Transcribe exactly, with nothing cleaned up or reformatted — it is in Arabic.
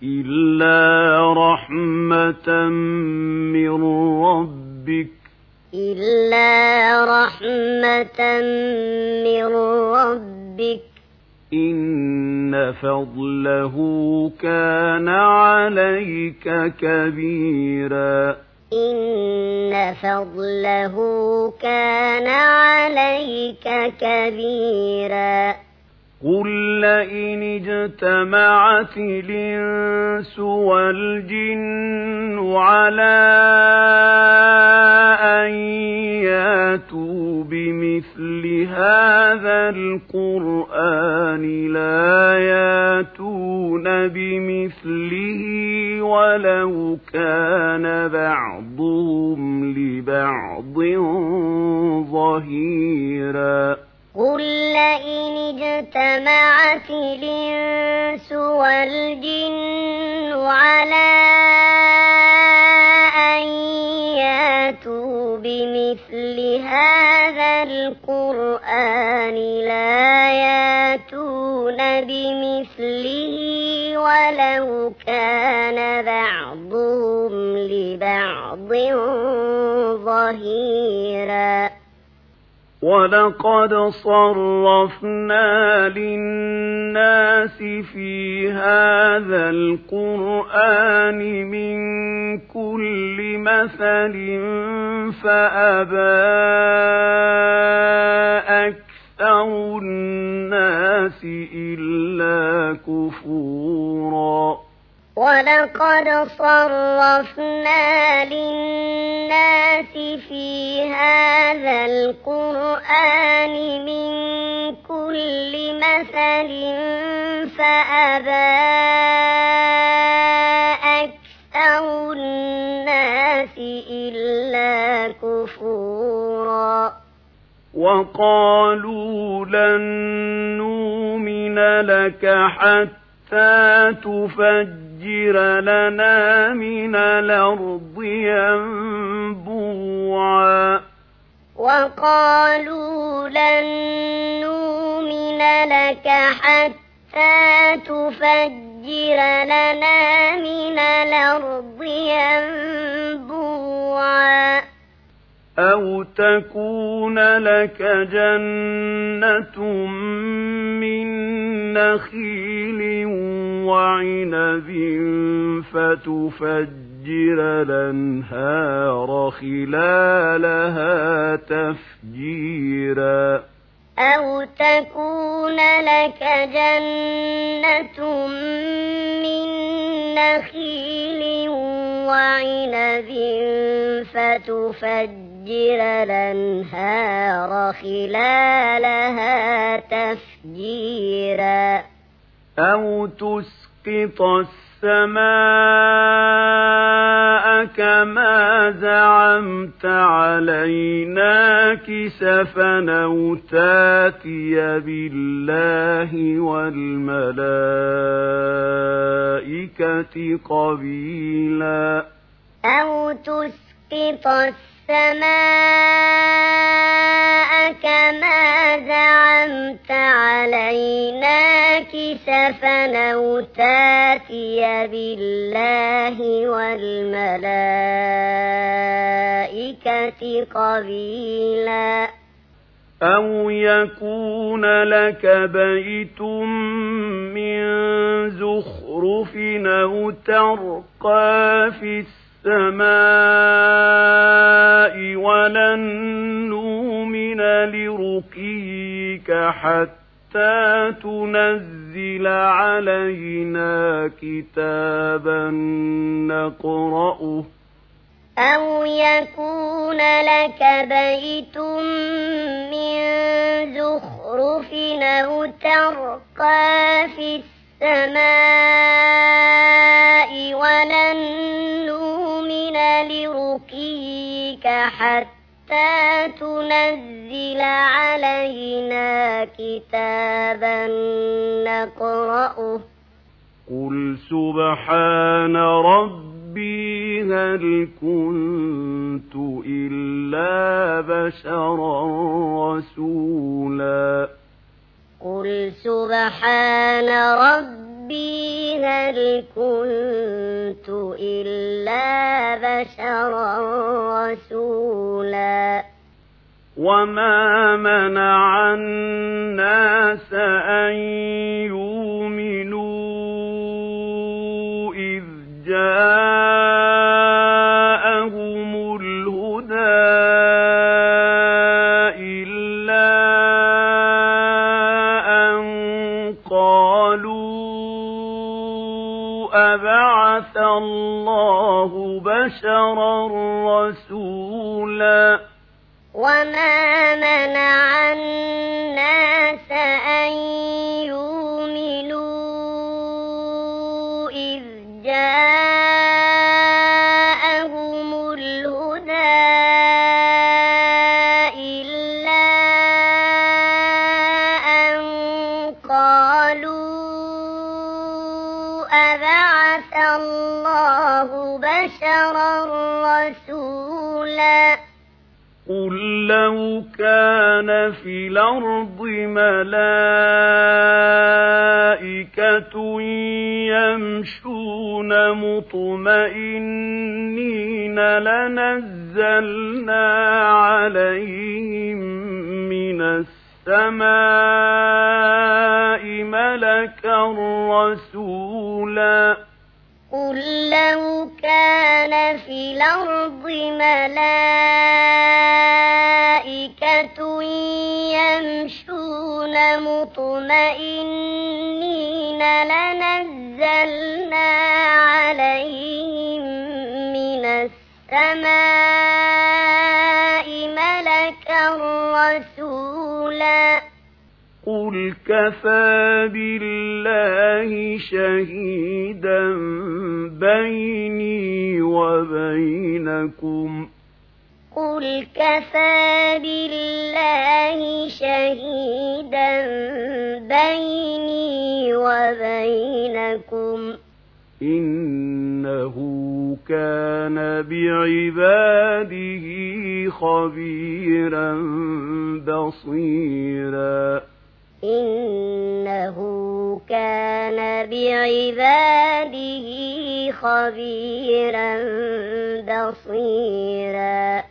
إلا رحمة من ربك إلا رحمة من ربك إن فضله كان عليك كبيرا إن فضله كان عليك كبيرا قل لئن اجتمعت الإنس والجن على أن ياتوا بمثل هذا القرآن لا ياتون بمثله ولو كان بعضهم لبعض ظهيرا قل لئن اجتمعت الإنس والجن على أن ياتوا بمثل هذا القرآن لا ياتون بمثله ولو كان بعضهم لبعض ظهيرا ولقد صرفنا للناس في هذا القرآن من كل مثل فأبى أكثر الناس إلا كفورا ولقد صرفنا للناس في هذا القرآن من كل مثل فأبى أكثر الناس إلا كفورا وقالوا لن نؤمن لك حتى تفجر لنا من الأرض ينبوعا وقالوا لن نؤمن لك حتى تفجر لنا من الأرض ينبوعا أو تكون لك جنة من نخيل وعنب فتفجر الأنهار خلالها تفجيرا أو تكون لك جنة من نخيل وعنب فتفجر الأنهار خلالها تفجيرا أو تسقط السماء كما زعمت علينا كسفا أو تاتي بالله والملائكة قبيلا أو تسقط السماء كما زعمت علينا كسفا أو تاتي بالله والملائكة قبيلا أو يكون لك بيت من زخرف أو ترقى في السماء ولن نؤمن لرقيك حتى تنزل علينا كتابا نقرأه أو يكون لك بيت من زخرف أو ترقى في السماء ولن نؤمن لرقيك حتى تنزل علينا كتابا نقرأه قل سبحان ربي هل كنت إلا بشرا رسولا قل سبحان ربي هل كنت إلا بشرا رسولا وما منع الناس أن يؤمنوا إذ جاءهم الهدى إلا أن قالوا أبعث الله بشرا رسولا وما منع الناس أن يؤمنوا إذ جاءهم الهدى إلا أن قالوا أبعث الله بشرا رسولا قل لو كان في الأرض ملائكة يمشون مطمئنين لنزلنا عليهم من السماء ملكا رسولا قل لو كان في الأرض ملائكة يمشون مطمئنين لنزلنا عليهم من السماء ملكا رسولا قل كفى بالله شهيدا بيني وبينكم قل كفى بالله شهيدا بيني وبينكم إنه كان بعباده خبيرا بصيرا إنه كان بعباده خبيرا بصيرا